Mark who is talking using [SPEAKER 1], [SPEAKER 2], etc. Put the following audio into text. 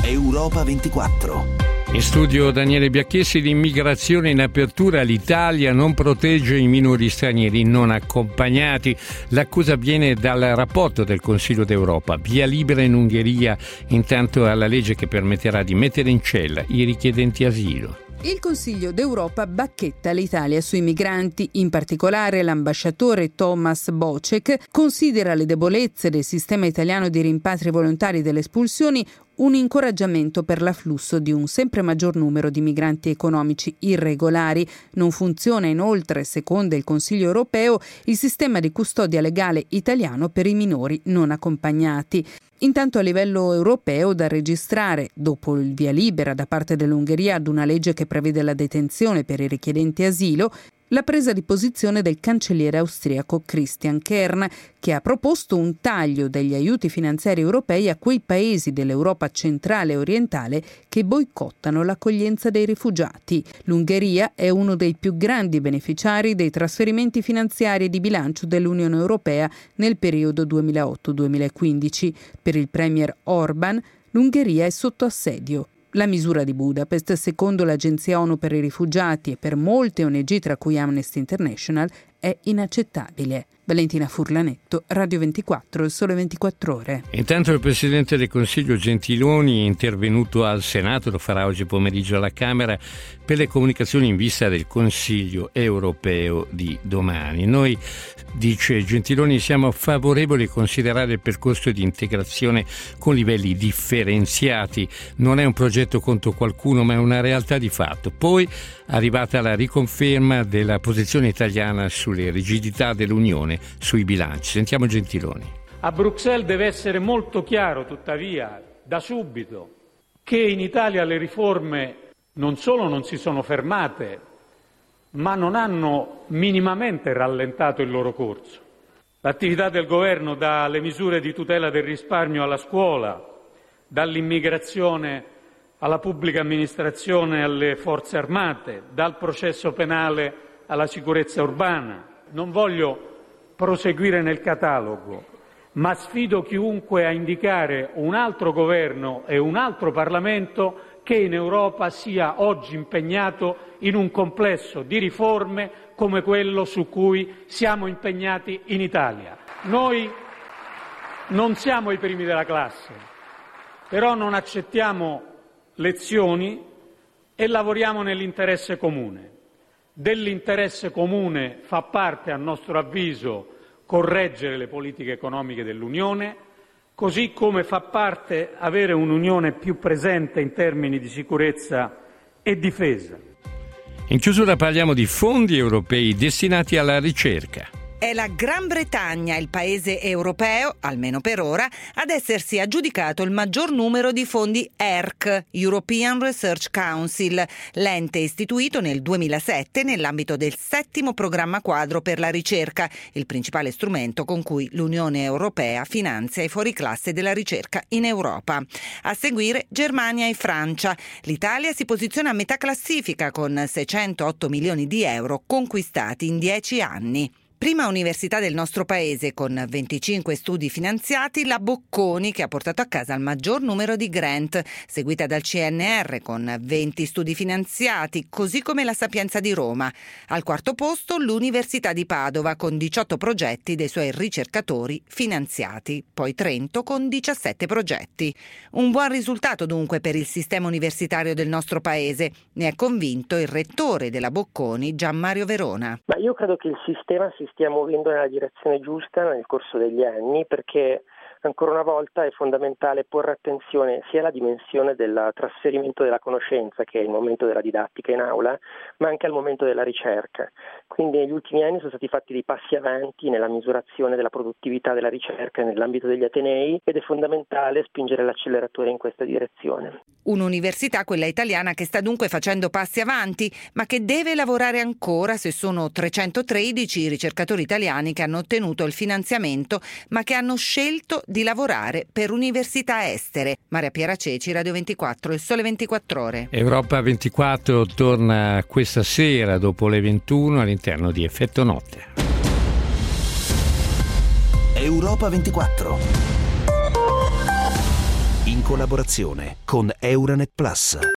[SPEAKER 1] Europa 24.
[SPEAKER 2] In studio Daniele Biacchessi. L'immigrazione in apertura. L'Italia non protegge i minori stranieri non accompagnati. L'accusa viene dal rapporto del Consiglio d'Europa. Via libera in Ungheria, intanto alla legge che permetterà di mettere in cella i richiedenti asilo.
[SPEAKER 3] Il Consiglio d'Europa bacchetta l'Italia sui migranti, in particolare l'ambasciatore Thomas Bocek considera le debolezze del sistema italiano di rimpatri volontari delle espulsioni un incoraggiamento per l'afflusso di un sempre maggior numero di migranti economici irregolari. Non funziona inoltre, secondo il Consiglio europeo, il sistema di custodia legale italiano per i minori non accompagnati. Intanto a livello europeo da registrare, dopo il via libera da parte dell'Ungheria ad una legge che prevede la detenzione per i richiedenti asilo, la presa di posizione del cancelliere austriaco Christian Kern, che ha proposto un taglio degli aiuti finanziari europei a quei paesi dell'Europa centrale e orientale che boicottano l'accoglienza dei rifugiati. L'Ungheria è uno dei più grandi beneficiari dei trasferimenti finanziari e di bilancio dell'Unione Europea nel periodo 2008-2015. Per il premier Orban, l'Ungheria è sotto assedio. La misura di Budapest, secondo l'Agenzia ONU per i rifugiati e per molte ONG, tra cui Amnesty International, è inaccettabile. Valentina Furlanetto, Radio 24, Il Sole 24 Ore.
[SPEAKER 2] Intanto il Presidente del Consiglio Gentiloni è intervenuto al Senato, lo farà oggi pomeriggio alla Camera, per le comunicazioni in vista del Consiglio europeo di domani. Noi, dice Gentiloni, siamo favorevoli a considerare il percorso di integrazione con livelli differenziati. Non è un progetto contro qualcuno, ma è una realtà di fatto. Poi arrivata la riconferma della posizione italiana sulle rigidità dell'Unione sui bilanci. Sentiamo Gentiloni.
[SPEAKER 4] A Bruxelles deve essere molto chiaro, tuttavia, da subito, che in Italia le riforme non solo non si sono fermate, ma non hanno minimamente rallentato il loro corso. L'attività del governo, dalle misure di tutela del risparmio alla scuola, dall'immigrazione alla pubblica amministrazione, alle forze armate, dal processo penale alla sicurezza urbana. Non voglio proseguire nel catalogo, ma sfido chiunque a indicare un altro governo e un altro Parlamento che in Europa sia oggi impegnato in un complesso di riforme come quello su cui siamo impegnati in Italia. Noi non siamo i primi della classe, però non accettiamo lezioni e lavoriamo nell'interesse comune. Dell'interesse comune fa parte, a nostro avviso, correggere le politiche economiche dell'Unione, così come fa parte avere un'Unione più presente in termini di sicurezza e difesa.
[SPEAKER 2] In chiusura parliamo di fondi europei destinati alla ricerca.
[SPEAKER 5] È la Gran Bretagna il paese europeo, almeno per ora, ad essersi aggiudicato il maggior numero di fondi ERC, European Research Council, l'ente istituito nel 2007 nell'ambito del 7° programma quadro per la ricerca, il principale strumento con cui l'Unione Europea finanzia i fuoriclasse della ricerca in Europa. A seguire Germania e Francia. L'Italia si posiziona a metà classifica con 608 milioni di euro conquistati in 10 anni. Prima università del nostro paese con 25 studi finanziati, la Bocconi, che ha portato a casa il maggior numero di grant, seguita dal CNR con 20 studi finanziati, così come la Sapienza di Roma. Al 4° posto l'Università di Padova con 18 progetti dei suoi ricercatori finanziati, poi Trento con 17 progetti. Un buon risultato dunque per il sistema universitario del nostro paese, ne è convinto il rettore della Bocconi, Gianmario Verona.
[SPEAKER 6] Ma io credo che il sistema si stia muovendo nella direzione giusta nel corso degli anni, perché ancora una volta è fondamentale porre attenzione sia alla dimensione del trasferimento della conoscenza, che è il momento della didattica in aula, ma anche al momento della ricerca. Quindi negli ultimi anni sono stati fatti dei passi avanti nella misurazione della produttività della ricerca nell'ambito degli atenei ed è fondamentale spingere l'acceleratore in questa direzione.
[SPEAKER 5] Un'università, quella italiana, che sta dunque facendo passi avanti, ma che deve lavorare ancora se sono 313 i ricercatori italiani che hanno ottenuto il finanziamento, ma che hanno scelto di lavorare per università estere. Maria Piera Ceci, Radio 24, Il Sole 24 Ore.
[SPEAKER 2] Europa 24 torna questa sera dopo le 21 all'interno di Effetto Notte.
[SPEAKER 1] Europa 24. In collaborazione con Euranet Plus.